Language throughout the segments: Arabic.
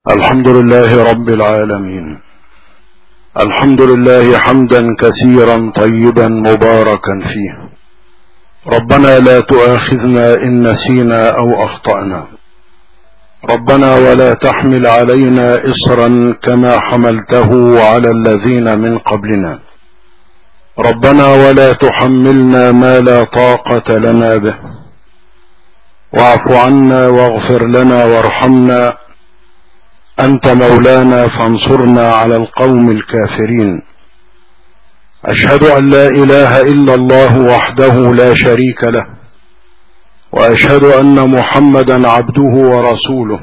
الحمد لله رب العالمين. الحمد لله حمدا كثيرا طيبا مباركا فيه. ربنا لا تؤاخذنا إن نسينا أو أخطأنا. ربنا ولا تحمل علينا إصرا كما حملته على الذين من قبلنا. ربنا ولا تحملنا ما لا طاقة لنا به. واعف عنا واغفر لنا وارحمنا، أنت مولانا فانصرنا على القوم الكافرين. أشهد أن لا إله إلا الله وحده لا شريك له، وأشهد أن محمدا عبده ورسوله.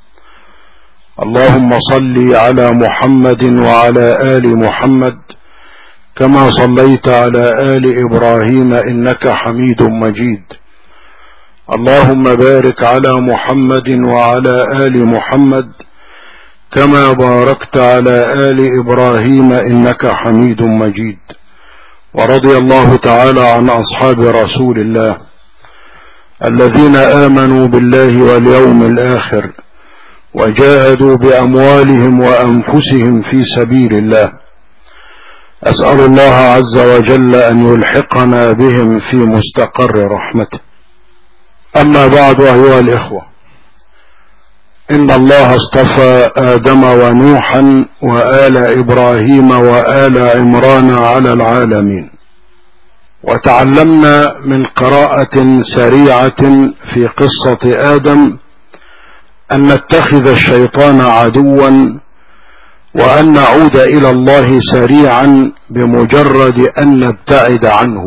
اللهم صل على محمد وعلى آل محمد كما صليت على آل إبراهيم إنك حميد مجيد. اللهم بارك على محمد وعلى آل محمد كما باركت على آل إبراهيم إنك حميد مجيد. ورضي الله تعالى عن أصحاب رسول الله الذين آمنوا بالله واليوم الآخر وجاهدوا بأموالهم وأنفسهم في سبيل الله. أسأل الله عز وجل أن يلحقنا بهم في مستقر رحمته. أما بعد، أيها الإخوة، إن الله اصطفى آدم ونوحا وآل إبراهيم وآل عمران على العالمين. وتعلمنا من قراءة سريعة في قصة آدم أن نتخذ الشيطان عدوا، وأن نعود إلى الله سريعا بمجرد أن نبتعد عنه.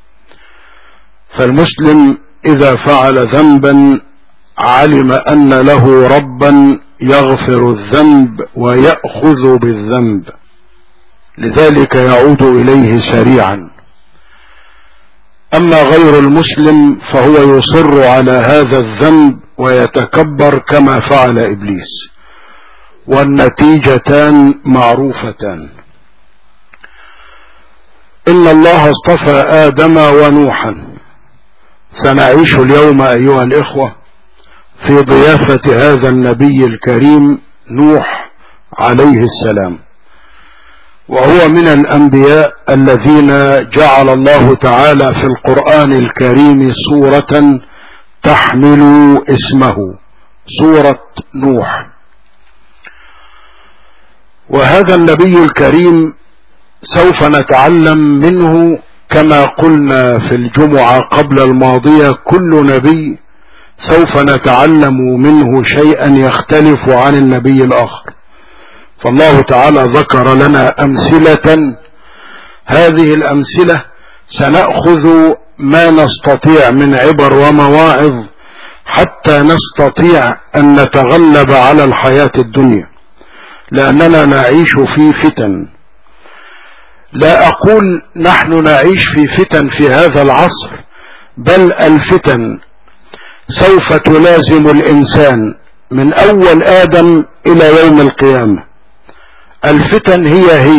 فالمسلم إذا فعل ذنبا علم أن له ربا يغفر الذنب ويأخذ بالذنب، لذلك يعود إليه سريعا. أما غير المسلم فهو يصر على هذا الذنب ويتكبر كما فعل إبليس، والنتيجتان معروفتان. إن الله اصطفى آدم ونوحا. سنعيش اليوم أيها الإخوة في ضيافة هذا النبي الكريم نوح عليه السلام، وهو من الأنبياء الذين جعل الله تعالى في القرآن الكريم سورة تحمل اسمه، سورة نوح. وهذا النبي الكريم سوف نتعلم منه كما قلنا في الجمعة قبل الماضية، كل نبي سوف نتعلم منه شيئا يختلف عن النبي الآخر. فالله تعالى ذكر لنا أمثلة، هذه الأمثلة سنأخذ ما نستطيع من عبر ومواعظ حتى نستطيع أن نتغلب على الحياة الدنيا، لأننا نعيش في فتن. لا أقول نحن نعيش في فتن في هذا العصر، بل الفتن سوف تلازم الإنسان من أول آدم إلى يوم القيامة. الفتن هي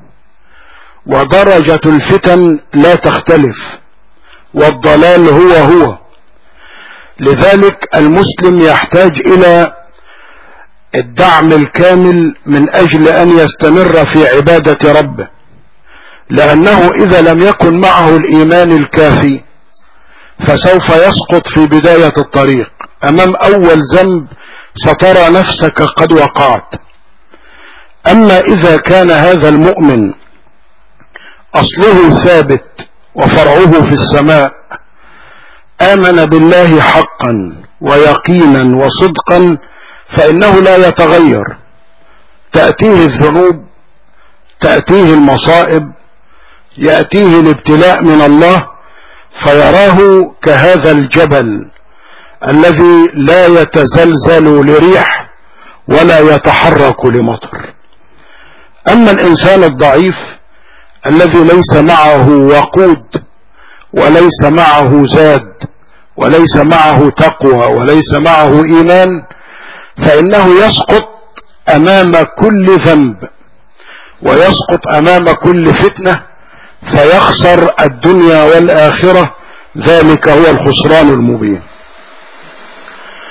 ودرجة الفتن لا تختلف، والضلال هو. لذلك المسلم يحتاج إلى الدعم الكامل من أجل أن يستمر في عبادة ربه، لأنه إذا لم يكن معه الإيمان الكافي فسوف يسقط في بداية الطريق. أمام أول ذنب سترى نفسك قد وقعت. أما إذا كان هذا المؤمن أصله ثابت وفرعه في السماء، آمن بالله حقا ويقينا وصدقا، فإنه لا يتغير. تأتيه الذنوب، تأتيه المصائب، يأتيه الابتلاء من الله، فيراه كهذا الجبل الذي لا يتزلزل لريح ولا يتحرك لمطر. أما الإنسان الضعيف الذي ليس معه وقود وليس معه زاد وليس معه تقوى وليس معه إيمان، فإنه يسقط أمام كل ذنب ويسقط أمام كل فتنة، فيخسر الدنيا والآخرة. ذلك هو الخسران المبين.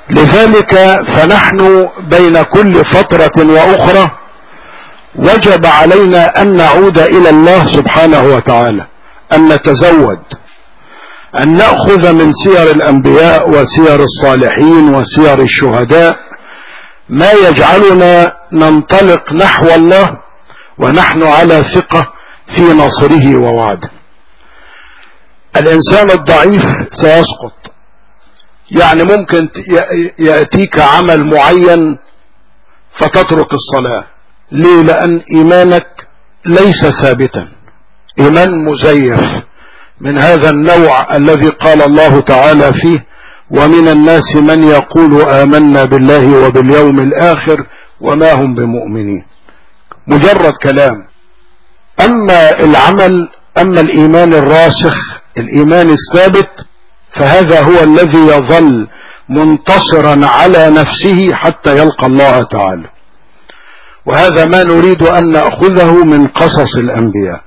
لذلك فنحن بين كل فترة وأخرى وجب علينا أن نعود إلى الله سبحانه وتعالى، أن نتزود، أن نأخذ من سير الأنبياء وسير الصالحين وسير الشهداء ما يجعلنا ننطلق نحو الله ونحن على ثقة في نصره ووعده. الإنسان الضعيف سيسقط، يعني ممكن يأتيك عمل معين فتترك الصلاة. ليه؟ لأن إيمانك ليس ثابتا، إيمان مزيف من هذا النوع الذي قال الله تعالى فيه: ومن الناس من يقول آمنا بالله وباليوم الآخر وما هم بمؤمنين. مجرد كلام. أما العمل، أما الإيمان الراسخ، الإيمان الثابت، فهذا هو الذي يظل منتصرا على نفسه حتى يلقى الله تعالى. وهذا ما نريد أن نأخذه من قصص الأنبياء.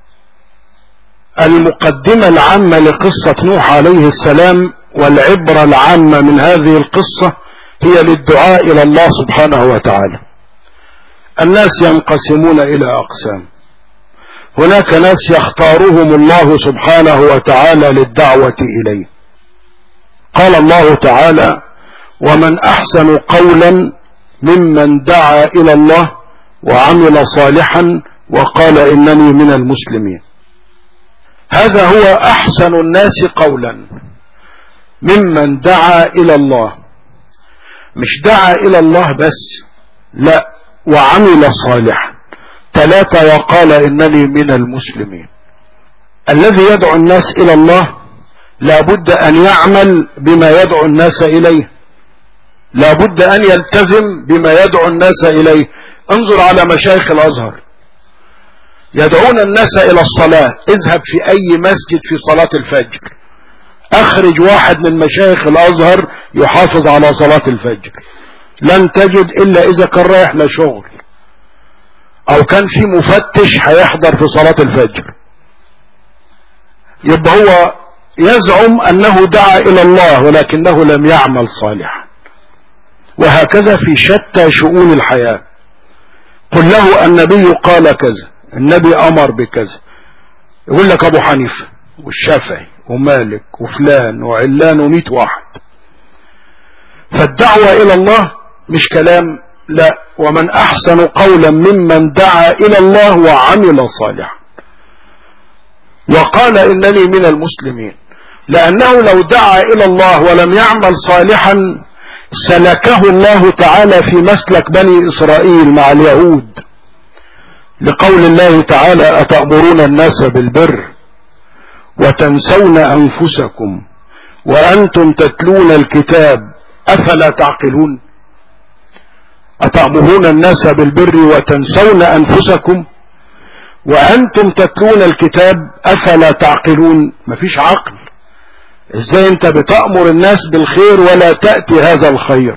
المقدمة العامة لقصة نوح عليه السلام والعبرة العامة من هذه القصة هي للدعاء إلى الله سبحانه وتعالى. الناس ينقسمون إلى أقسام. هناك ناس يختارهم الله سبحانه وتعالى للدعوة إليه. قال الله تعالى: ومن أحسن قولا ممن دعا إلى الله وعمل صالحا وقال إنني من المسلمين. هذا هو أحسن الناس قولا، ممن دعا إلى الله. مش دعا إلى الله بس، لا، وعمل صالحا. 3 وقال إنني من المسلمين. الذي يدعو الناس إلى الله لابد أن يعمل بما يدعو الناس إليه، لابد أن يلتزم بما يدعو الناس إليه. انظر على مشايخ الأزهر يدعون الناس إلى الصلاة. اذهب في أي مسجد في صلاة الفجر، أخرج واحد من مشايخ الأزهر يحافظ على صلاة الفجر، لن تجد إلا إذا كان رايح لشغل أو كان في مفتش هيحضر في صلاة الفجر. يبقى هو يزعم أنه دعا إلى الله ولكنه لم يعمل صالحا. وهكذا في شتى شؤون الحياة. قل له النبي قال كذا، النبي أمر بكذا، يقول لك أبو حنيفة والشافعي ومالك وفلان وعلان و100 واحد. فالدعوة إلى الله مش كلام، لا، ومن أحسن قولا ممن دعا إلى الله وعمل صالحا وقال إنني من المسلمين. لأنه لو دعا إلى الله ولم يعمل صالحا سلكه الله تعالى في مسلك بني إسرائيل مع اليهود، لقول الله تعالى: أتأمرون الناس بالبر وتنسون أنفسكم وأنتم تتلون الكتاب أفلا تعقلون. أتأمرون الناس بالبر وتنسون أنفسكم وأنتم تتلون الكتاب أفلا تعقلون. مفيش عقل. ازاي انت بتأمر الناس بالخير ولا تأتي هذا الخير؟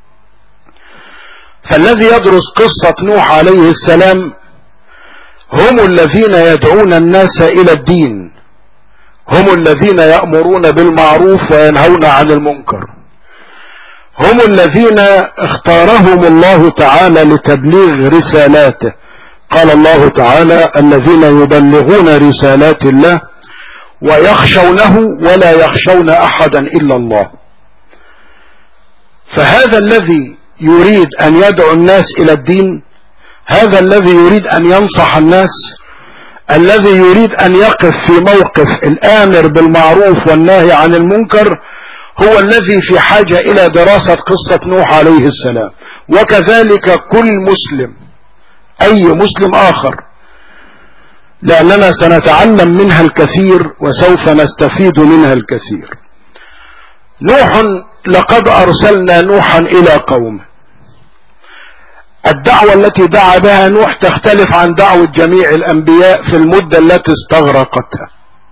فالذي يدرس قصة نوح عليه السلام هم الذين يدعون الناس إلى الدين، هم الذين يأمرون بالمعروف وينهون عن المنكر، هم الذين اختارهم الله تعالى لتبليغ رسالاته. قال الله تعالى: الذين يبلغون رسالات الله ويخشونه ولا يخشون أحدا إلا الله. فهذا الذي يريد أن يدعو الناس إلى الدين، هذا الذي يريد أن ينصح الناس، الذي يريد أن يقف في موقف الآمر بالمعروف والنهي عن المنكر، هو الذي في حاجة إلى دراسة قصة نوح عليه السلام. وكذلك كل مسلم، أي مسلم آخر، لأننا سنتعلم منها الكثير وسوف نستفيد منها الكثير. نوح، لقد أرسلنا نوحا إلى قومه. الدعوة التي دعا بها نوح تختلف عن دعوة جميع الأنبياء في المدة التي استغرقتها،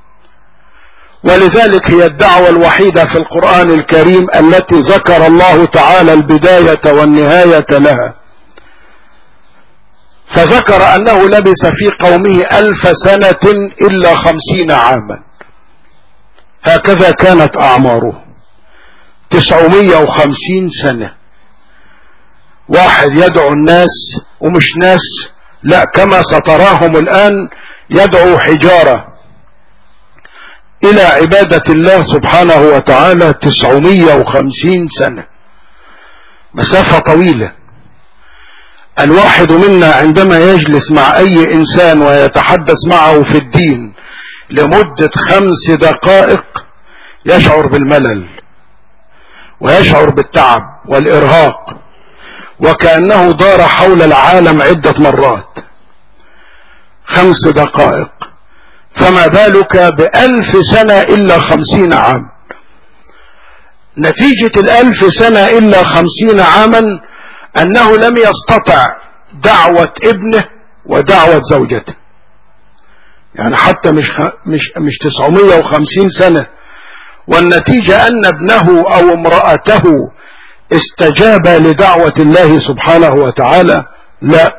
ولذلك هي الدعوة الوحيدة في القرآن الكريم التي ذكر الله تعالى البداية والنهاية لها. فذكر أنه لبث في قومه 1000 سنة إلا 50 عاما. هكذا كانت أعماره. 950 سنة واحد يدعو الناس، ومش ناس، لا، كما ستراهم الآن يدعو حجارة إلى عبادة الله سبحانه وتعالى. 950 سنة، مسافة طويلة. الواحد منا عندما يجلس مع أي إنسان ويتحدث معه في الدين لمدة 5 دقائق يشعر بالملل ويشعر بالتعب والإرهاق، وكأنه دار حول العالم عدة مرات. 5 دقائق، فما بالك ب1000 سنة إلا 50 عام. نتيجة 1000 سنة إلا 50 عاما أنه لم يستطع دعوة ابنه ودعوة زوجته. يعني حتى مش 950 سنة، والنتيجة أن ابنه أو امرأته استجاب لدعوة الله سبحانه وتعالى. لا،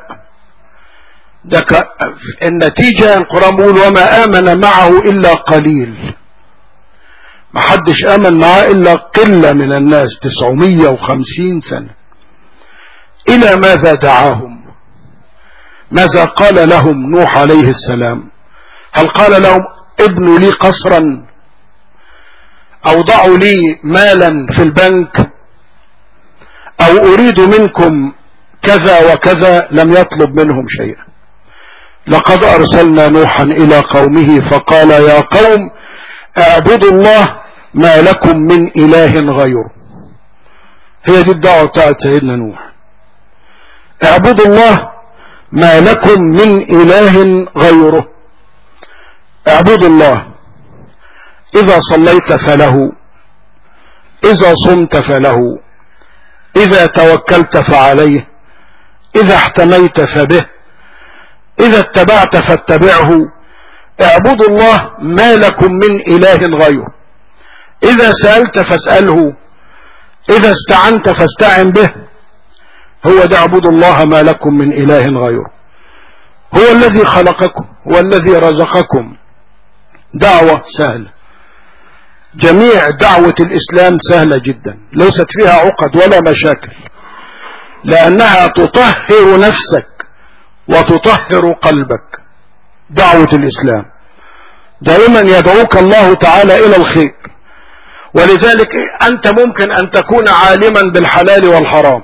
النتيجة القرآن بيقول وما آمن معه إلا قليل. ما حدش آمن معه إلا قلة من الناس. 950 سنة. إلى ماذا دعاهم؟ ماذا قال لهم نوح عليه السلام؟ هل قال لهم ابنوا لي قصرا أو ضعوا لي مالا في البنك أو أريد منكم كذا وكذا؟ لم يطلب منهم شيئا. لقد أرسلنا نوحا إلى قومه فقال يا قوم اعبدوا الله ما لكم من إله غيره. هي دي الدعوة بتاعت سيدنا نوح، اعبدوا الله ما لكم من إله غيره. اعبدوا الله، إذا صليت فله، إذا صمت فله، إذا توكلت فعليه، إذا احتميت فبه، إذا اتبعت فاتبعه. اعبدوا الله ما لكم من إله غيره. إذا سألت فاسأله، إذا استعنت فاستعن به. هو ده اعبدوا الله ما لكم من إله غيره. هو الذي خلقكم، هو الذي رزقكم. دعوة سهلة، جميع دعوة الإسلام سهلة جدا، ليست فيها عقد ولا مشاكل، لأنها تطهر نفسك وتطهر قلبك. دعوة الإسلام دائما يدعوك الله تعالى إلى الخير، ولذلك أنت ممكن أن تكون عالما بالحلال والحرام.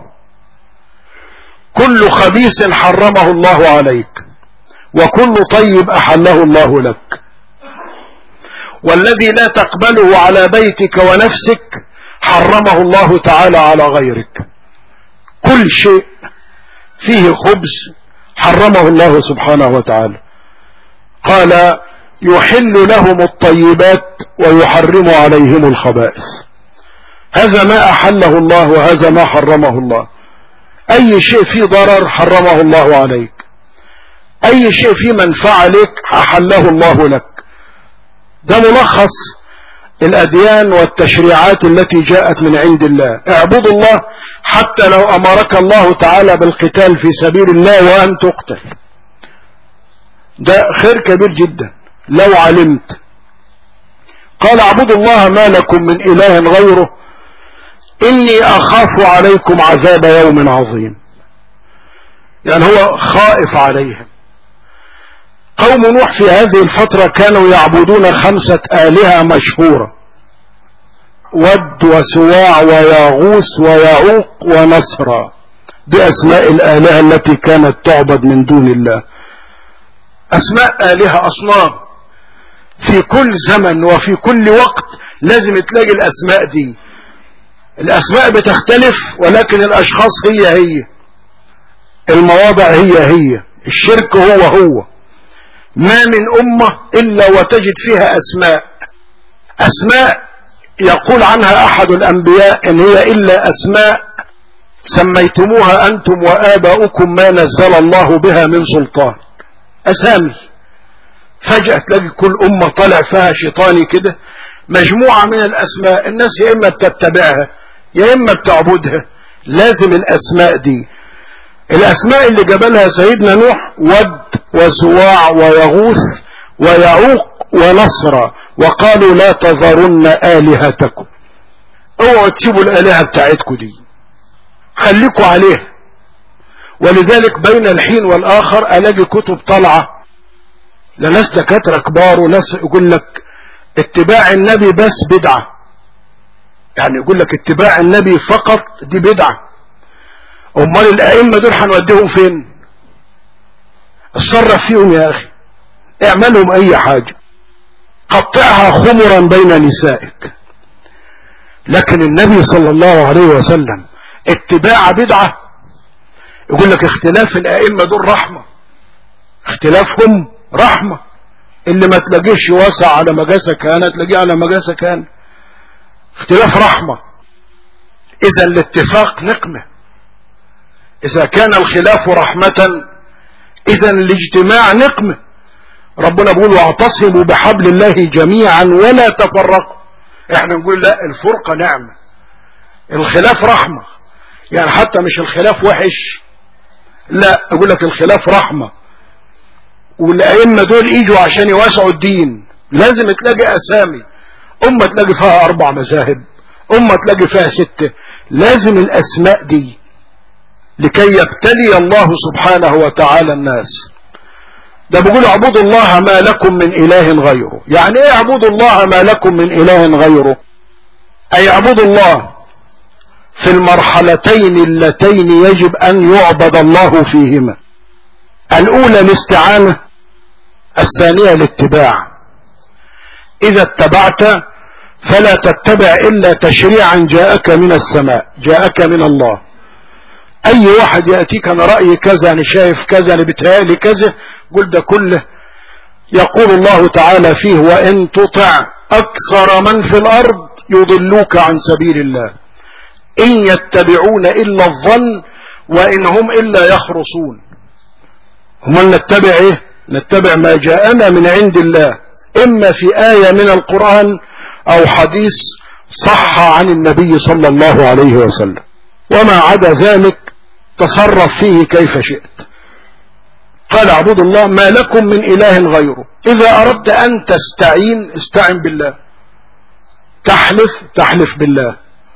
كل خبيث حرمه الله عليك، وكل طيب أحله الله لك. والذي لا تقبله على بيتك ونفسك حرمه الله تعالى على غيرك. كل شيء فيه خبز حرمه الله سبحانه وتعالى. قال يحل لهم الطيبات ويحرم عليهم الخبائث. هذا ما أحله الله وهذا ما حرمه الله. أي شيء فيه ضرر حرمه الله عليك، أي شيء فيه منفعة لك أحله الله لك. ده ملخص الأديان والتشريعات التي جاءت من عند الله. اعبدوا الله حتى لو أمرك الله تعالى بالقتال في سبيل الله وأن تقتل، ده خير كبير جدا لو علمت. قال اعبدوا الله ما لكم من إله غيره إني أخاف عليكم عذاب يوم عظيم. يعني هو خائف عليهم. قوم نوح في هذه الفترة كانوا يعبدون 5 آلهة مشهورة: ود وسواع وياغوث ويعوق ونصرا. دي أسماء الآلهة التي كانت تعبد من دون الله. أسماء آلهة أصنام. في كل زمن وفي كل وقت لازم تلاقي الأسماء دي. الأسماء بتختلف ولكن الأشخاص هي المواضع هي. الشرك هو. ما من أمة إلا وتجد فيها أسماء يقول عنها أحد الأنبياء إن هي إلا أسماء سميتموها أنتم وآباؤكم ما نزل الله بها من سلطان. أسامي فجأة تلاقي كل أمة طلع فيها شيطاني كده مجموعة من الأسماء. الناس يا إما بتتبعها يا إما بتعبدها. لازم الأسماء دي. الأسماء اللي جبلها سيدنا نوح ود وسواع ويغوث ويعوق ونصرا. وقالوا لا تذرن آلهتكم. اوعوا تسيبوا الآلهة بتاعتكم دي، خليكوا عليها. ولذلك بين الحين والآخر ألاقي كتب طالعة لناس دكاترة كبار وناس يقول لك اتباع النبي بس بدعة، يعني يقول لك اتباع النبي فقط دي بدعة. امال الائمة دول هنوديهم فين؟ اتصرف فيهم يا اخي، اعملهم اي حاجة، قطعها خمرا بين نسائك. لكن النبي صلى الله عليه وسلم اتباع بدعة. يقول لك اختلاف الائمة دول رحمة، اختلافهم رحمة، اللي ما تلاقيش واسع على مقاسك انا تلاقيه على مقاسك انا، اختلاف رحمة. اذا الاتفاق نقمة، اذا كان الخلاف رحمة اذا الاجتماع نقمة. ربنا بيقول واعتصموا بحبل الله جميعا ولا تفرقوا. احنا نقول لا، الفرقة نعمة، الخلاف رحمة. يعني حتى مش الخلاف وحش، لا، اقول لك الخلاف رحمة. والائمة دول يجوا عشان يوسعوا الدين، لازم تلاقي اسامي، امة تلاقي فيها 4 مذاهب، امة تلاقي فيها 6، لازم الاسماء دي لكي يبتلي الله سبحانه وتعالى الناس. ده بيقول اعبدوا الله ما لكم من اله غيره. يعني ايه اعبدوا الله ما لكم من اله غيره؟ اي اعبدوا الله في المرحلتين اللتين يجب ان يعبد الله فيهما. الاولى الاستعانة، الثانية الاتباع. اذا اتبعت فلا تتبع الا تشريعا جاءك من السماء، جاءك من الله. اي واحد يأتيك انا رأيي كذا، انا شايف كذا، انا بتهيألي كذا، قل ده كله يقول الله تعالى فيه وان تطع اكثر من في الارض يضلوك عن سبيل الله ان يتبعون الا الظن وان هم الا يخرصون. هم نتبع ايه؟ نتبع ما جاءنا من عند الله، اما في آية من القرآن او حديث صح عن النبي صلى الله عليه وسلم، وما عدا ذلك تصرف فيه كيف شئت. قال اعبدوا الله ما لكم من اله غيره. اذا اردت ان تستعين استعن بالله، تحلف بالله،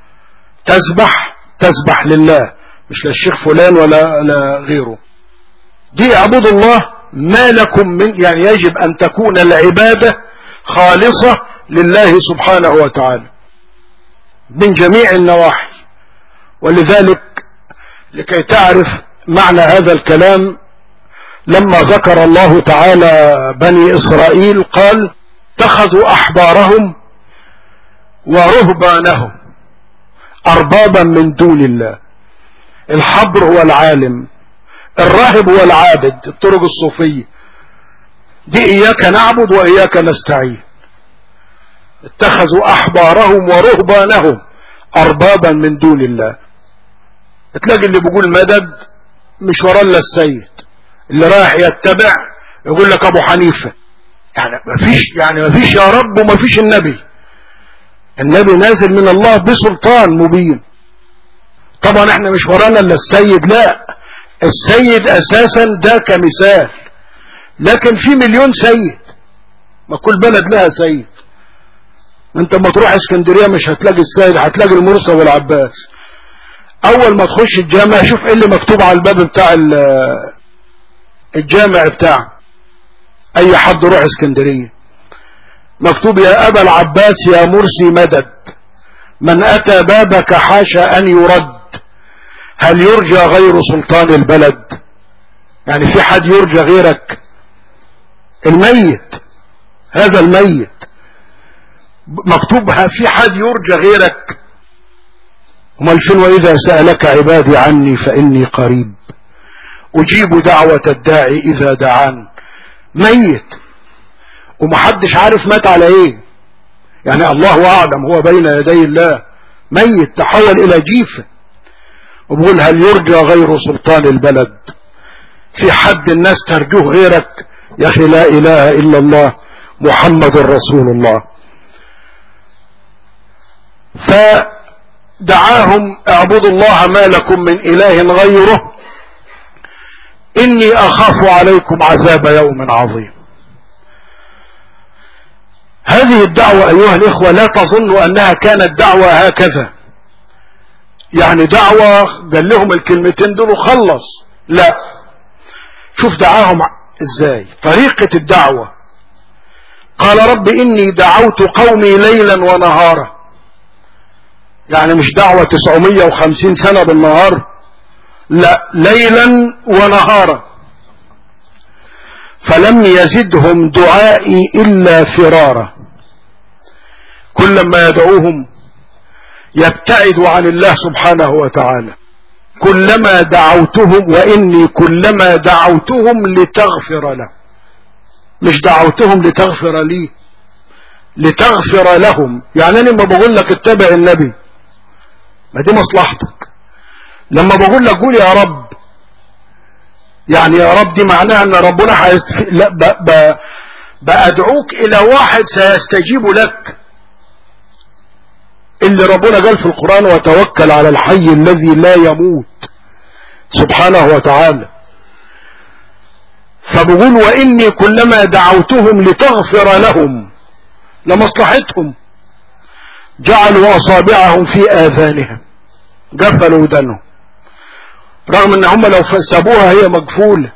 تسبح لله، مش للشيخ فلان ولا غيره. دي اعبدوا الله ما لكم من، يعني يجب ان تكون العبادة خالصة لله سبحانه وتعالى من جميع النواحي. ولذلك لكي تعرف معنى هذا الكلام، لما ذكر الله تعالى بني إسرائيل قال اتخذوا أحبارهم ورهبانهم أربابا من دون الله. الحبر هو العالم، الراهب هو العابد، الطرق الصوفية دي إياك نعبد وإياك نستعين. اتخذوا أحبارهم ورهبانهم أربابا من دون الله. تلاقي اللي بيقول مدد مش ورا الا السيد، اللي رايح يتبع يقول لك ابو حنيفة. يعني مفيش يا رب ومفيش النبي. النبي نازل من الله بسلطان مبين. طبعا احنا مش ورانا الا السيد، لا، السيد اساسا ده كمثال، لكن في مليون سيد، ما كل بلد لها سيد. انت ما تروح اسكندرية مش هتلاقي السيد، هتلاقي المرسى والعباس. اول ما تخش الجامع شوف ايه اللي مكتوب على الباب بتاع الجامع بتاعه، اي حد يروح اسكندرية مكتوب يا ابا العباس يا مرسي مدد، من اتى بابك حاشا ان يرد، هل يرجى غير سلطان البلد؟ يعني في حد يرجى غيرك؟ الميت، هذا الميت مكتوب في حد يرجى غيرك؟ امال فين واذا سألك عبادي عني فاني قريب اجيب دعوة الداعي اذا دعان. ميت ومحدش عارف مات على ايه، يعني الله اعلم، هو بين يدي الله ميت تحول الى جيفة. وبقول هل يرجى غير سلطان البلد؟ في حد الناس ترجوه غيرك؟ يا اخي لا اله الا الله محمد رسول الله. فدعاهم اعبدوا الله ما لكم من اله غيره اني اخاف عليكم عذاب يوم عظيم. هذه الدعوة ايها الاخوة لا تظنوا انها كانت دعوة هكذا، يعني دعوة قال لهم الكلمتين دول وخلص، لا، شوف دعاهم ازاي، طريقة الدعوة. قال رب إني دعوت قومي ليلا ونهارا، يعني مش دعوة 950 سنة بالنهار، لا، ليلا ونهارا، فلم يزدهم دعائي إلا فرارا. كل ما يدعوهم يبتعدوا عن الله سبحانه وتعالى. كلما دعوتهم، وإني كلما دعوتهم لتغفر له، مش دعوتهم لتغفر لي، لتغفر لهم. يعني أنا لما بقول لك اتبع النبي، ما دي مصلحتك. لما بقول لك قول يا رب، يعني يا رب دي معناها ان ربنا لا، بأدعوك الى واحد سيستجيب لك، اللي ربنا قال في القرآن وتوكل على الحي الذي لا يموت سبحانه وتعالى. فبقول وإني كلما دعوتهم لتغفر لهم لمصلحتهم جعلوا أصابعهم في آذانهم، قفلوا ودنهم، رغم ان هم لو سابوها هي مقفولة.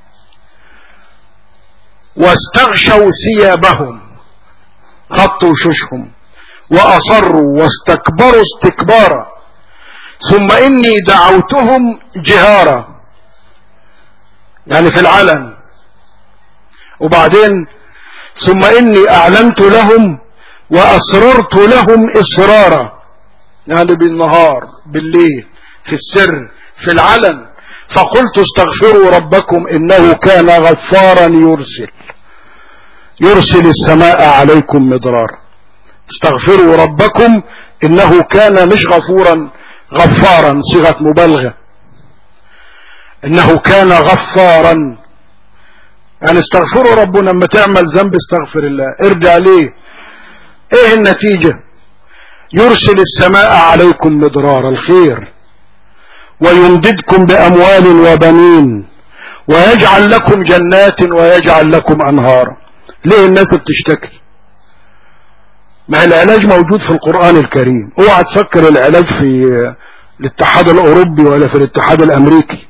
واستغشوا ثيابهم، غطوا وشوشهم، وأصروا واستكبروا استكبارا. ثم إني دعوتهم جهارا، يعني في العلن. وبعدين ثم إني أعلنت لهم وأسررت لهم إسرارا، يعني بالنهار بالليل في السر في العلن. فقلت استغفروا ربكم إنه كان غفارا يرسل السماء عليكم مدرارا. استغفروا ربكم إنه كان مش غفورا، غفارا صيغة مبالغة، إنه كان غفارا. يعني استغفروا ربنا، لما تعمل ذنب استغفر الله، ارجع ليه. ايه النتيجة؟ يرسل السماء عليكم مدرارا، الخير، ويمددكم بأموال وبنين، ويجعل لكم جنات ويجعل لكم أنهارا. ليه الناس بتشتكي؟ ما العلاج موجود في القرآن الكريم. اوعى تفكر العلاج في الاتحاد الأوروبي ولا في الاتحاد الأمريكي.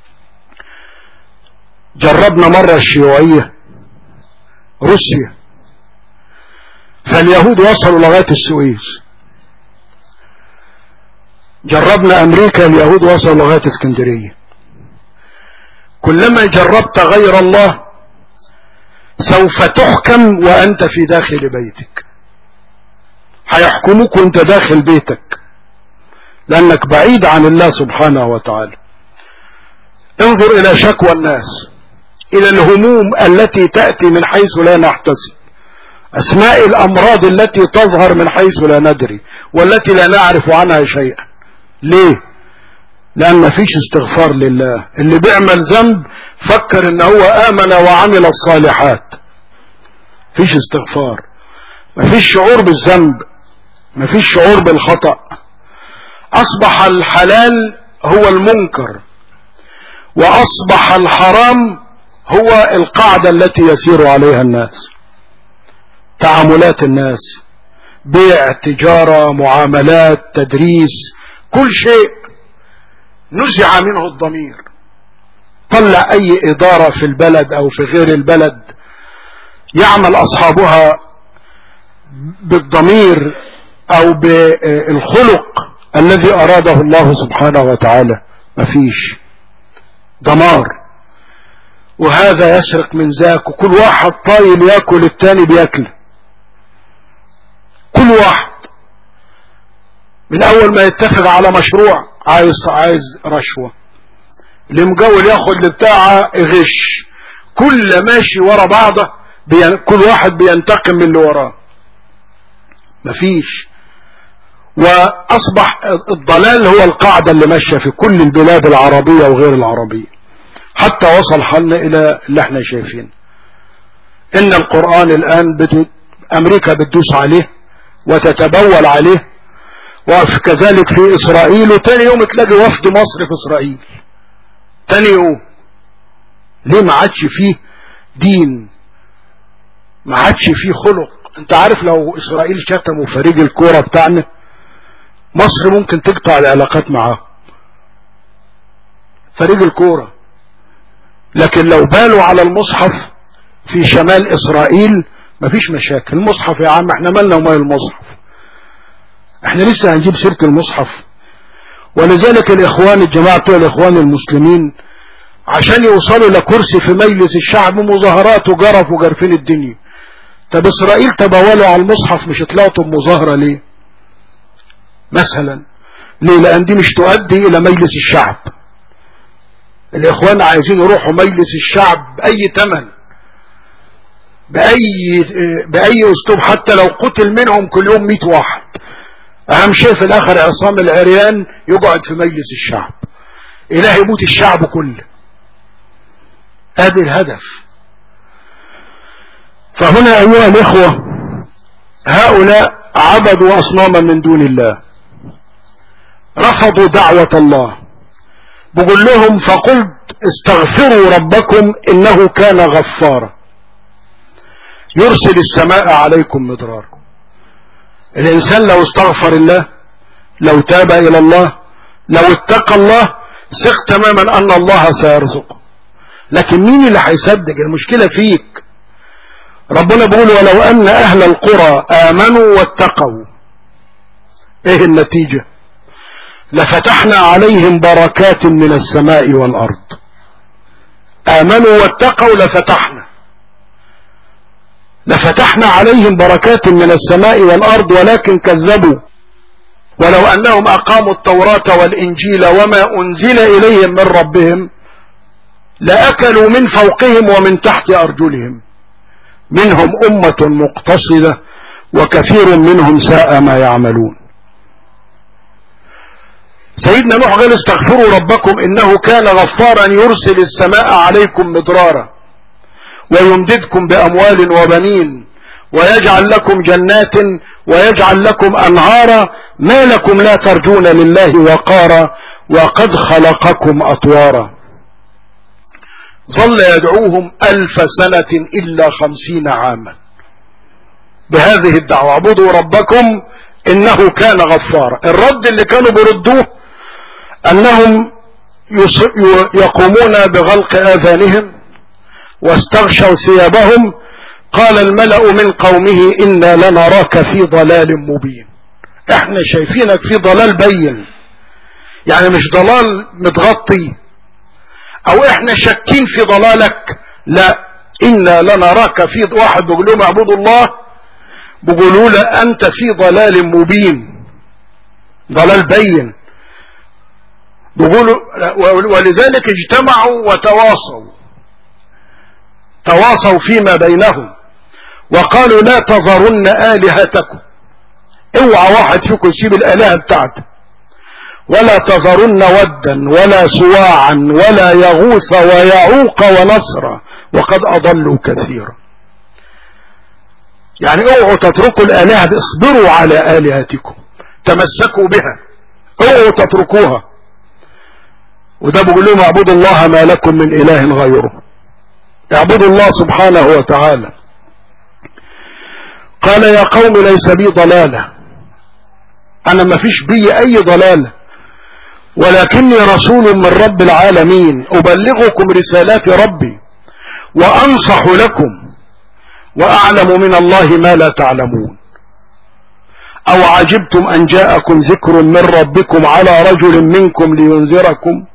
جربنا مرة الشيوعية روسيا، فاليهود وصلوا لغاية السويس. جربنا أمريكا، اليهود وصلوا لغاية اسكندرية. كلما جربت غير الله سوف تحكم وأنت في داخل بيتك، هيحكموك وانت داخل بيتك، لأنك بعيد عن الله سبحانه وتعالى. انظر إلى شكوى الناس، إلى الهموم التي تأتي من حيث لا نحتسب، أسماء الأمراض التي تظهر من حيث لا ندري والتي لا نعرف عنها شيئا. ليه؟ لأن مفيش استغفار لله. اللي بيعمل ذنب فكر إن هو آمن وعمل الصالحات، مفيش استغفار، مفيش شعور بالذنب، مفيش شعور بالخطأ. أصبح الحلال هو المنكر، وأصبح الحرام هو القاعدة التي يسير عليها الناس. تعاملات الناس، بيع، تجارة، معاملات، تدريس، كل شيء نزع منه الضمير. طلع أي إدارة في البلد أو في غير البلد يعمل أصحابها بالضمير أو بالخلق الذي أراده الله سبحانه وتعالى، مفيش، دمار. وهذا يسرق من ذاك، وكل واحد طايل ياكل التاني بياكله، كل واحد من أول ما يتفق على مشروع عايز رشوة، اللي مجول ياخد لبتاعه يغش، كل ماشي ورا بعضه، كل واحد بينتقم من اللي وراه، مفيش. وأصبح الضلال هو القاعدة اللي ماشية في كل البلاد العربية وغير العربية، حتى وصل حالنا إلى اللي احنا شايفين. إن القرآن الآن أمريكا بتدوس عليه وتتبول عليه، وكذلك في إسرائيل. وتاني يوم تلاقي وفد مصر في إسرائيل، تاني يوم. ليه؟ ما عادش فيه دين، ما عادش فيه خلق. انت عارف لو إسرائيل شتموا فريق الكورة بتاعنا مصر ممكن تقطع العلاقات معاه فريق الكورة، لكن لو بالوا على المصحف في شمال إسرائيل مفيش مشاكل. المصحف يا عم احنا مالنا ومال المصحف، احنا لسه هنجيب سيرة المصحف. ولذلك الإخوان الجماعة بتوع الإخوان المسلمين عشان يوصلوا لكرسي في مجلس الشعب مظاهرات وجرف وجرفين الدنيا. طب إسرائيل تبولوا على المصحف مش طلعوا مظاهرة ليه مثلا؟ ليه؟ لأن دي مش تؤدي إلى مجلس الشعب. الإخوان عايزين يروحوا مجلس الشعب بأي ثمن، بأي أسلوب، حتى لو قتل منهم كل يوم 100 واحد. أهم شيء في الآخر عصام العريان يقعد في مجلس الشعب، إله يموت الشعب كله. هذا الهدف. فهنا أيها الإخوة هؤلاء عبدوا أصناما من دون الله، رفضوا دعوة الله. بقول لهم فقلت استغفروا ربكم إنه كان غفارا يرسل السماء عليكم مدرارا. الإنسان لو استغفر الله، لو تاب إلى الله، لو اتقى الله، ثق تماما أن الله سيرزقه. لكن مين اللي هيصدق؟ المشكلة فيك. ربنا بيقول ولو أن أهل القرى آمنوا واتقوا، إيه النتيجة؟ لفتحنا عليهم بركات من السماء والأرض. آمنوا واتقوا لفتحنا عليهم بركات من السماء والأرض ولكن كذبوا. ولو أنهم أقاموا التوراة والإنجيل وما أنزل إليهم من ربهم لأكلوا من فوقهم ومن تحت أرجلهم منهم أمة مقتصدة وكثير منهم ساء ما يعملون. سيدنا نوح قال استغفروا ربكم إنه كان غفارا يرسل السماء عليكم مدرارا ويمددكم بأموال وبنين ويجعل لكم جنات ويجعل لكم أنهارا ما لكم لا ترجون لله وقارا وقد خلقكم أطوارا. ظل يدعوهم 1000 سنة إلا 50 عاما بهذه الدعوة اعبدوا ربكم إنه كان غفارا. الرد اللي كانوا بيردوه أنهم يقومون بغلق آذانهم واستغشوا ثيابهم. قال الملأ من قومه إنا لنراك في ضلال مبين، احنا شايفينك في ضلال بين، يعني مش ضلال متغطي او احنا شاكين في ضلالك، لا إنا لنراك في. واحد بيقول لهم اعبدوا الله، بيقولوا له انت في ضلال مبين، ضلال بين. بيقولوا ولذلك اجتمعوا تواصوا فيما بينهم وقالوا لا تذرن آلهتكم، اوعى واحد فيكم يسيب الآلهة بتاعته، ولا تذرن ودا ولا سواعا ولا يغوث ويعوق ونصرا وقد أضلوا كثيرا. يعني اوعوا تتركوا الآلهة، اصبروا على آلهتكم، تمسكوا بها، اوعوا تتركوها. وده بيقول لهم اعبدوا الله ما لكم من إله غيره، اعبدوا الله سبحانه وتعالى. قال يا قوم ليس بي ضلالة، أنا ما فيش بي أي ضلالة، ولكني رسول من رب العالمين أبلغكم رسالات ربي وأنصح لكم وأعلم من الله ما لا تعلمون. أو عجبتم أن جاءكم ذكر من ربكم على رجل منكم لينذركم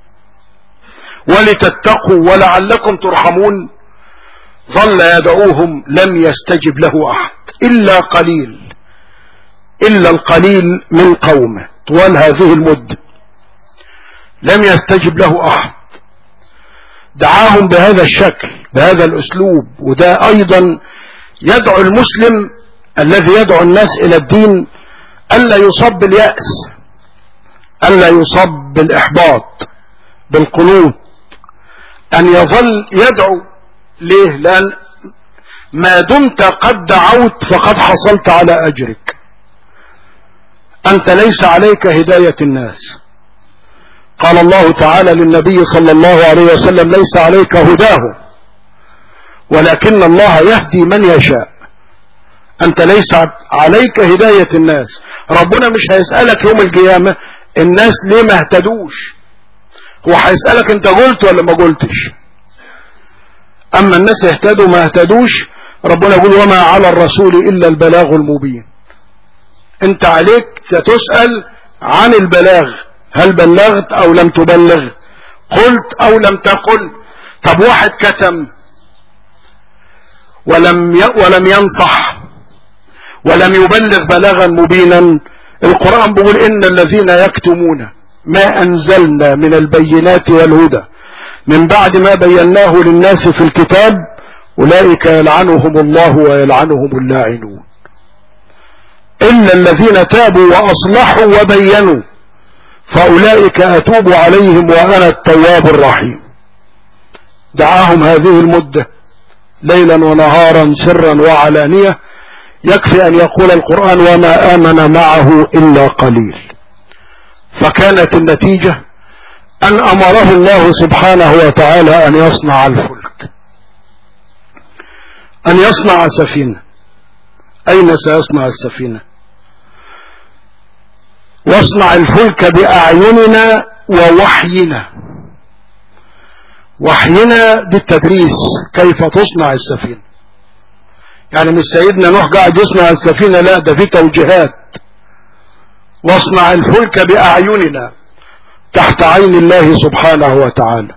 ولتتقوا ولعلكم ترحمون. ظل يدعوهم لم يستجب له أحد إلا القليل من قومه طوال هذه المدة، لم يستجب له أحد. دعاهم بهذا الشكل بهذا الأسلوب. وده أيضا يدعو المسلم الذي يدعو الناس إلى الدين ألا يصاب باليأس، ألا يصاب بالإحباط بالقنوط، أن يظل يدعو. ليه؟ لأن ما دمت قد دعوت فقد حصلت على أجرك. أنت ليس عليك هداية الناس. قال الله تعالى للنبي صلى الله عليه وسلم ليس عليك هداه ولكن الله يهدي من يشاء. أنت ليس عليك هداية الناس. ربنا مش هيسألك يوم القيامة الناس ليه ما اهتدوش، هو هيسألك انت قلت ولا ما قلتش. اما الناس اهتدوا ما اهتدوش، ربنا يقول وما على الرسول الا البلاغ المبين. انت عليك ستسأل عن البلاغ، هل بلغت او لم تبلغ، قلت او لم تقل. طب واحد كتم ولم ينصح ولم يبلغ بلاغا مبينا، القرآن بيقول إن الذين يكتمون ما أنزلنا من البينات والهدى من بعد ما بيناه للناس في الكتاب أولئك يلعنهم الله ويلعنهم اللاعنون إلا الذين تابوا وأصلحوا وبينوا فأولئك أتوب عليهم وأنا التواب الرحيم. دعاهم هذه المدة ليلا ونهارا سرا وعلانية، يكفي أن يقول القرآن وما آمن معه إلا قليل. فكانت النتيجة أن أمره الله سبحانه وتعالى أن يصنع الفلك، أن يصنع سفينة. أين سيصنع السفينة؟ واصنع الفلك بأعيننا ووحينا. وحينا دي التدريس كيف تصنع السفينة، يعني مش سيدنا نوح قاعد يصنع السفينة، لا ده في توجيهات. واصنع الفلك بأعيننا تحت عين الله سبحانه وتعالى،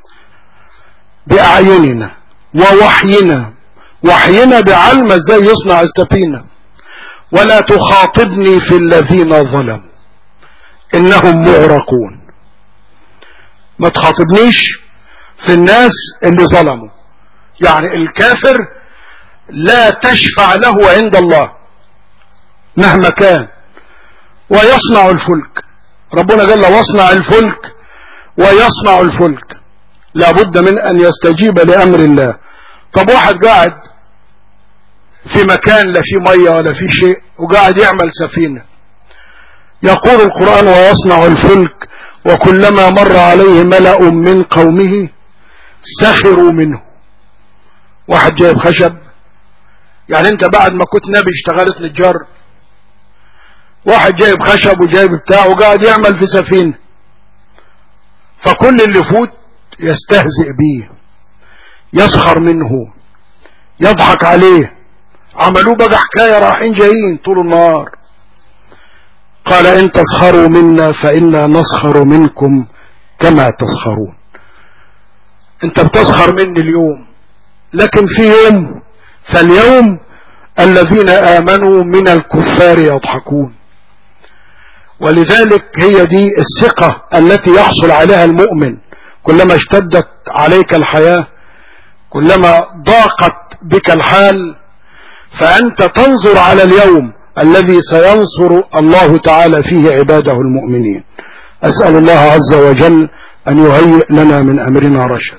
بأعيننا ووحينا. وحينا بعلم ازاي يصنع السفينة. ولا تخاطبني في الذين ظلموا انهم مغرقون. ما تخاطبنيش في الناس اللي ظلموا، يعني الكافر لا تشفع له عند الله مهما كان. ويصنع الفلك، ربنا قال له واصنع الفلك ويصنع الفلك، لابد من ان يستجيب لامر الله. طب واحد قاعد في مكان لا فيه ميه ولا فيه شيء وقاعد يعمل سفينة، يقول القرآن ويصنع الفلك وكلما مر عليه ملأ من قومه سخروا منه. واحد جايب خشب، يعني انت بعد ما كنت نبي اشتغلت نجار، واحد جايب خشب وجايب بتاعه وقاعد يعمل في سفينة، فكل اللي فوت يستهزئ بيه، يسخر منه، يضحك عليه. عملوه بقى حكاية رايحين جايين طول النهار. قال إن تسخروا منا فإنا نسخر منكم كما تسخرون. انت بتسخر مني اليوم، لكن في يوم، فاليوم الذين آمنوا من الكفار يضحكون. ولذلك هي دي الثقة التي يحصل عليها المؤمن. كلما اشتدت عليك الحياة، كلما ضاقت بك الحال، فأنت تنظر على اليوم الذي سينصر الله تعالى فيه عباده المؤمنين. أسأل الله عز وجل أن يهيئ لنا من أمرنا رشد.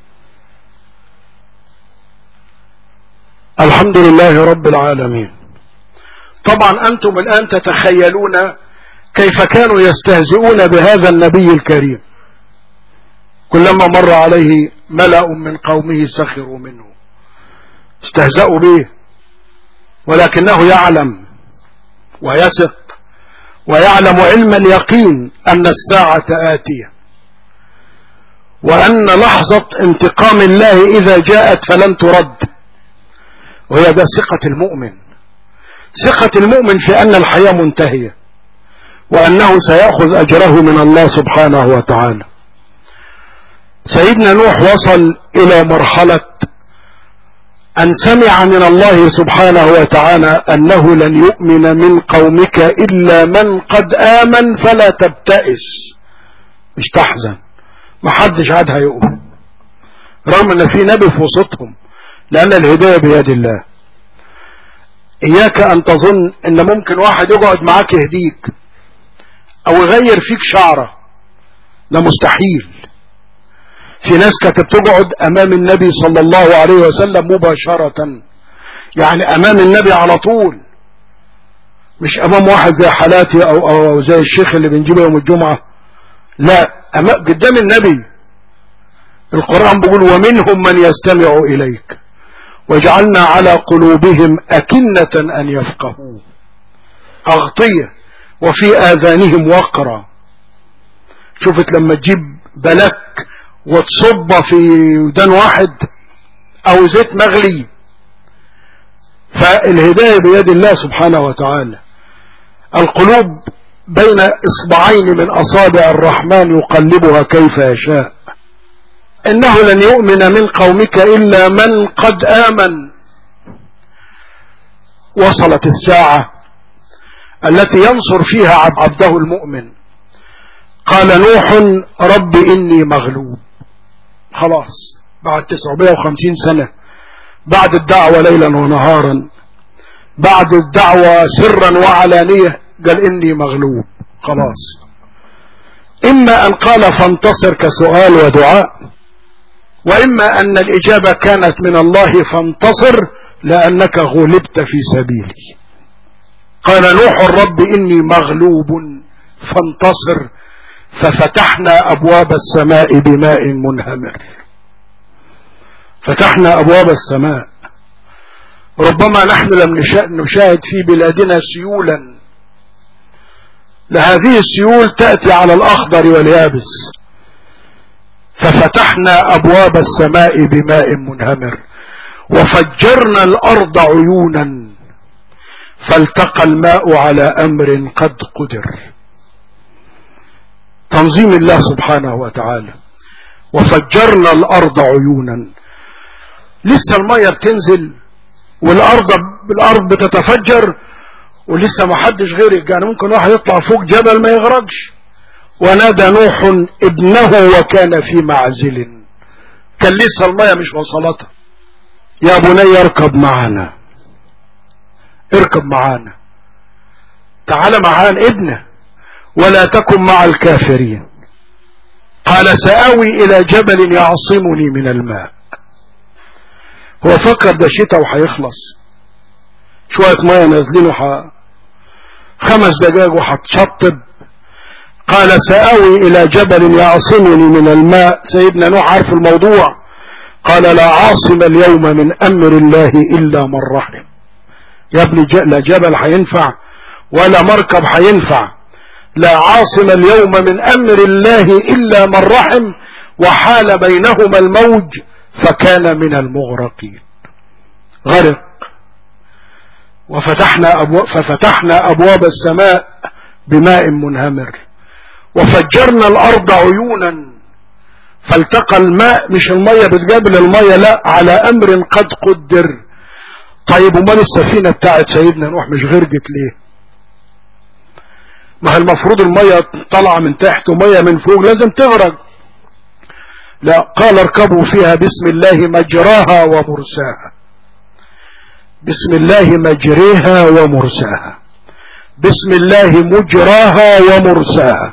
الحمد لله رب العالمين. طبعا أنتم الآن تتخيلون كيف كانوا يستهزئون بهذا النبي الكريم. كلما مر عليه ملأ من قومه سخروا منه، استهزأوا به، ولكنه يعلم ويثق ويعلم علم اليقين أن الساعة آتية، وأن لحظة انتقام الله إذا جاءت فلن ترد. وهي ده ثقة المؤمن، ثقة المؤمن في أن الحياة منتهية وأنه سيأخذ أجره من الله سبحانه وتعالى. سيدنا نوح وصل إلى مرحلة أن سمع من الله سبحانه وتعالى أنه لن يؤمن من قومك إلا من قد آمن فلا تبتئس، مش تحزن، ما حدش عاد هيؤمن، رغم أن في نبي في وسطهم، لأن الهداية بيد الله. إياك أن تظن أن ممكن واحد يقعد معاك يهديك أو يغير فيك شعرة، ده مستحيل. في ناس كانت بتقعد أمام النبي صلى الله عليه وسلم مباشرة، يعني أمام النبي على طول، مش أمام واحد زي حالاتي أو زي الشيخ اللي بنجيبه يوم الجمعة، لا، قدام النبي. القرآن بيقول ومنهم من يستمع إليك وجعلنا على قلوبهم أكنة أن يفقهوا، أغطية، وفي آذانهم وقرا. شوفت لما تجيب بلك وتصب في ودان واحد او زيت مغلي. فالهداية بيد الله سبحانه وتعالى. القلوب بين اصبعين من اصابع الرحمن يقلبها كيف يشاء. انه لن يؤمن من قومك الا من قد آمن. وصلت الساعة التي ينصر فيها عبده المؤمن. قال نوح رب إني مغلوب. خلاص بعد 950 سنة، بعد الدعوة ليلا ونهارا، بعد الدعوة سرا وعلانية، قال إني مغلوب. خلاص، إما أن قال فانتصر كسؤال ودعاء، وإما أن الإجابة كانت من الله فانتصر لأنك غلبت في سبيلي. قال نوح رب إني مغلوب فانتصر، ففتحنا أبواب السماء بماء منهمر. فتحنا أبواب السماء. ربما نحن لم نشاهد في بلادنا سيولا، لهذه السيول تأتي على الأخضر واليابس. ففتحنا أبواب السماء بماء منهمر وفجرنا الأرض عيونا فالتقى الماء على أمر قد قدر. تنظيم الله سبحانه وتعالى. وفجرنا الأرض عيونا. لسه المية بتنزل والأرض بتتفجر ولسه ما حدش غيرك، يعني ممكن واحد يطلع فوق جبل ما يغرقش. ونادى نوح ابنه وكان في معزل. كان لسه المية مش وصلتها. يا بني اركب معنا، اركب معنا، تعال معانا ابنه، ولا تكن مع الكافرين. قال سآوي إلى جبل يعصمني من الماء. هو فكر ده شتاء وحيخلص، شوية مية نازلين 5 دقائق وحتشطب. قال سآوي إلى جبل يعصمني من الماء. سيدنا نوح عارف الموضوع. قال لا عاصم اليوم من أمر الله إلا من رحم. يا ابني لا جبل حينفع ولا مركب حينفع. لا عاصم اليوم من أمر الله إلا من رحم وحال بينهما الموج فكان من المغرقين. غرق. ففتحنا أبواب السماء بماء منهمر وفجرنا الأرض عيونا فالتقى الماء، مش المية بتقابل المية، لا، على أمر قد قدر. طيب ومال السفينة بتاعت سيدنا نوح مش غرقت ليه؟ ما هي المفروض المية طالعة من تحت ومية من فوق لازم تغرق. لا، قال اركبوا فيها بسم الله مجراها ومرساها. بسم الله مجريها ومرساها. بسم الله مجراها ومرساها.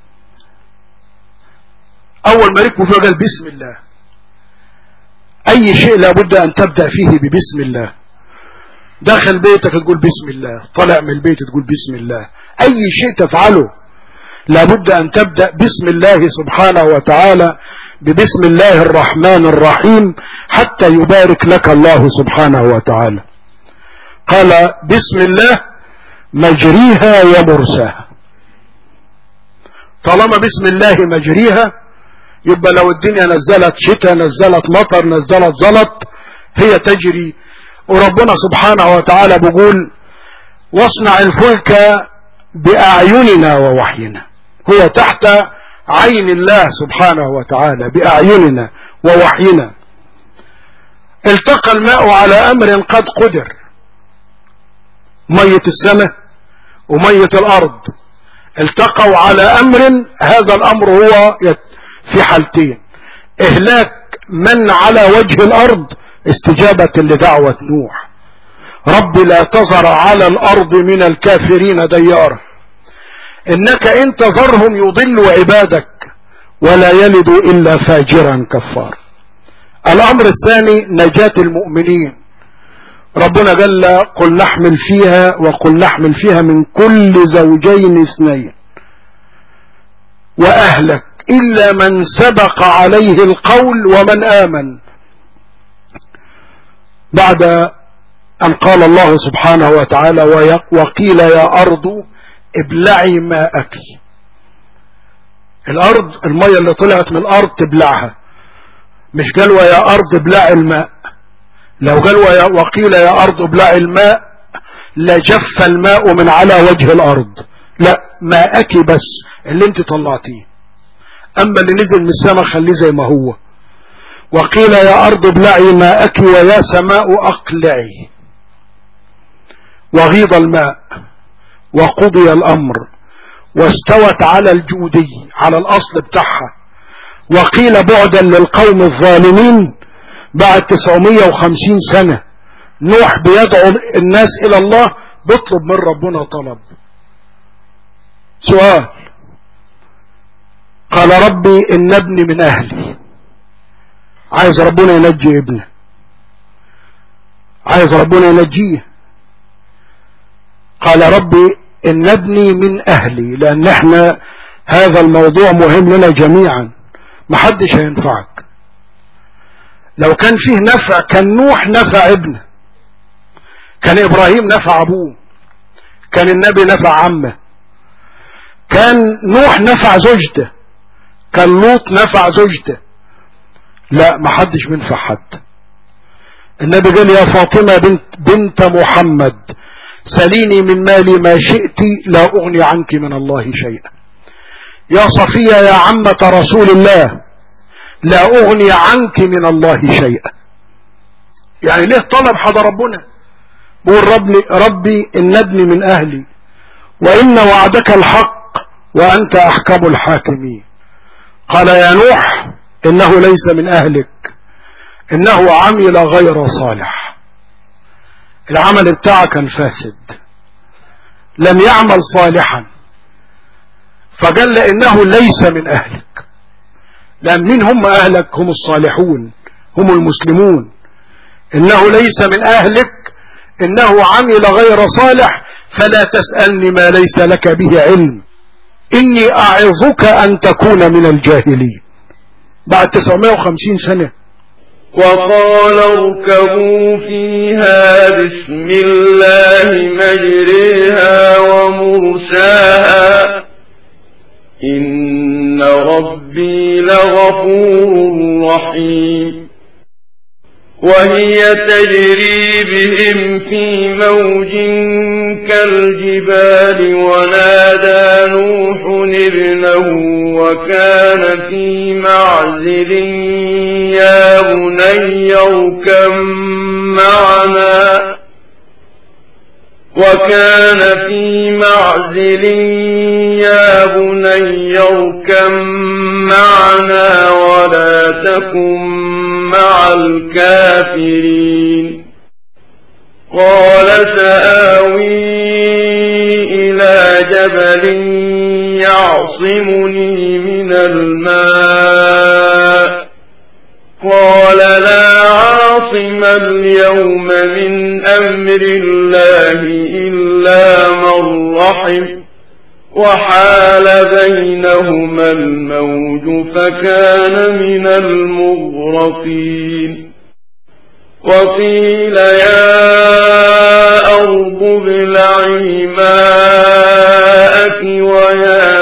اول ما ركبوا فيها قال بسم الله. اي شيء لابد ان تبدأ فيه ببسم الله. داخل بيتك تقول بسم الله، طلع من البيت تقول بسم الله. اي شيء تفعله لابد ان تبدأ بسم الله سبحانه وتعالى، ببسم الله الرحمن الرحيم، حتى يبارك لك الله سبحانه وتعالى. قال بسم الله مجريها ومرساها. طالما بسم الله مجريها يبقى لو الدنيا نزلت شتاء، نزلت مطر، نزلت زلط، هي تجري. وربنا سبحانه وتعالى بيقول واصنع الفلك بأعيننا ووحينا. هو تحت عين الله سبحانه وتعالى بأعيننا ووحينا. التقى الماء على أمر قد قدر. مية السماء ومية الأرض التقوا على أمر. هذا الأمر هو في حالتين: إهلاك من على وجه الأرض استجابة لدعوة نوح، رب لا تذر على الأرض من الكافرين ديارا إنك إن تذرهم يضلوا عبادك ولا يلدوا إلا فاجرا كفار. الأمر الثاني نجاة المؤمنين. ربنا قال قل نحمل فيها وقل نحمل فيها من كل زوجين 2 وأهلك إلا من سبق عليه القول ومن آمن. بعد أن قال الله سبحانه وتعالى وقيل يا أرض ابلعي ماءك. الارض المية اللي طلعت من الارض تبلعها، مش قال ويا ارض ابلعي الماء. لو قال وقيل يا ارض ابلعي الماء لجف الماء من على وجه الارض. لا، ماءك بس اللي انت طلعتيه، اما اللي نزل من السماء خليه زي ما هو. وقيل يا ارض ابلعي ماءك ويا سماء اقلعي. وغيض الماء وقضي الامر واستوت على الجودي، على الاصل بتاعها. وقيل بعدا للقوم الظالمين بعد 950 سنة نوح بيدعو الناس الى الله، بيطلب من ربنا طلب. سؤال، قال ربي ان ابني من اهلي، عايز ربنا ينجي ابنه، عايز ربنا ينجيه. قال ربي ان ابني من اهلي، لان احنا هذا الموضوع مهم لنا جميعا، محدش هينفعك. لو كان فيه نفع كان نوح نفع ابنه، كان ابراهيم نفع ابوه، كان النبي نفع عمه، كان نوح نفع زوجته، كان لوط نفع زوجته. لا، محدش بينفع حد. النبي قال يا فاطمة بنت محمد سليني من مالي ما شئت لا أغني عنك من الله شيئا. يا صفية يا عمة رسول الله لا أغني عنك من الله شيئا. يعني ليه طلب حدا ربنا؟ بقول ربي إن ابني من أهلي وإن وعدك الحق وأنت أحكم الحاكمين. قال يا نوح إنه ليس من أهلك، إنه عمل غير صالح. العمل بتاعك كان فاسد، لم يعمل صالحا، فقال لإنه ليس من أهلك. لأن مين هم أهلك؟ هم الصالحون، هم المسلمون. إنه ليس من أهلك، إنه عمل غير صالح، فلا تسألني ما ليس لك به علم، إني أعظك أن تكون من الجاهلين. بعد 950 سنة. وقال اركبوا فيها بسم الله مجريها ومرساها إن ربي لغفور رحيم. وهي تجري بهم في موج كالجبال ونادى نوح ابنه وكان في معزل يا بني اركب معنا ولا تكن مع الكافرين. قال سآوي إلى جبل يعصمني من الماء قال لا عاصم اليوم من أمر الله إلا من رحم وحال بينهما الموج فكان من المغرقين. وقيل يا أرض ابلعي ماءك ويا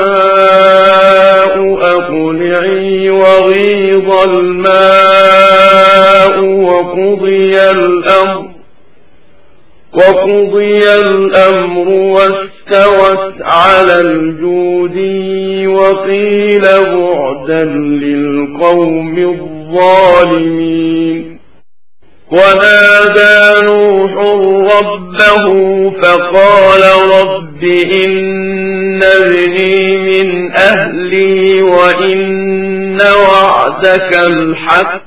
سماء أقلعي وغيض الماء وقضي الأمر واستوت على الجودي وقيل بعدا للقوم الظالمين. ونادى نوح ربه فقال رب إن ابني من أهلي وإن وعدك الحق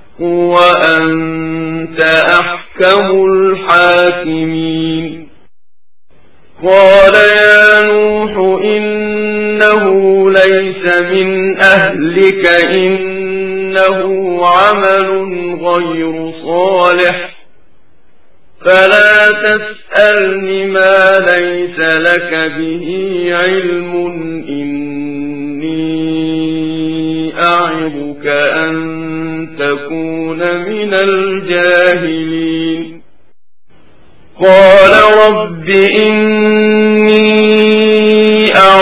وأنت أحكم الحاكمين. قال يا نوح إنه ليس من أهلك إنه عمل غير صالح فلا تسألني ما ليس لك به علم إني أعظك أن تكون من الجاهلين. قال رب إني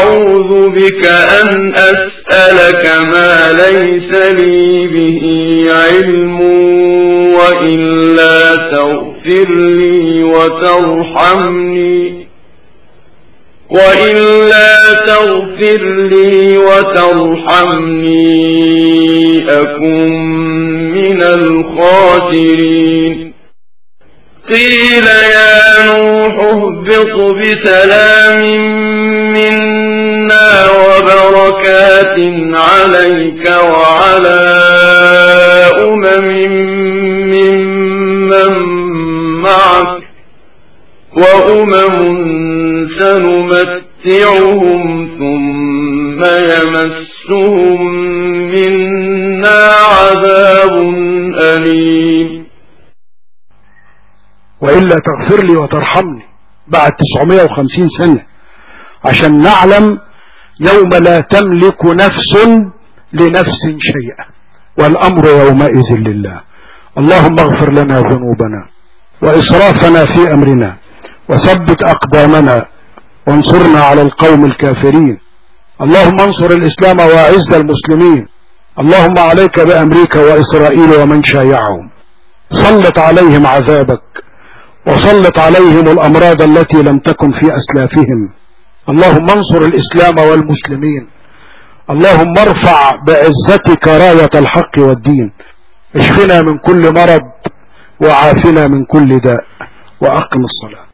أعوذ بك أن أسألك ما ليس لي به علم وإلا تغفر لي وترحمني أكن من الخاسرين قيل يا نوح اهبط بسلام منا وبركات عليك وعلى ممن معك سنمتعهم ثم يمسهم منا عذاب أليم وإلا تغفر لي وترحمني بعد 950 سنة عشان نعلم يوم لا تملك نفس لنفس شيئا والأمر يومئذ لله. اللهم اغفر لنا ذنوبنا وإسرافنا في أمرنا وثبت أقدامنا وانصرنا على القوم الكافرين. اللهم انصر الإسلام وأعز المسلمين. اللهم عليك بأمريكا وإسرائيل ومن شايعهم، سلط عليهم عذابك وسلط عليهم الأمراض التي لم تكن في أسلافهم. اللهم انصر الإسلام والمسلمين. اللهم ارفع بعزتك راية الحق والدين. اشفنا من كل مرض وعافنا من كل داء وأقم الصلاة.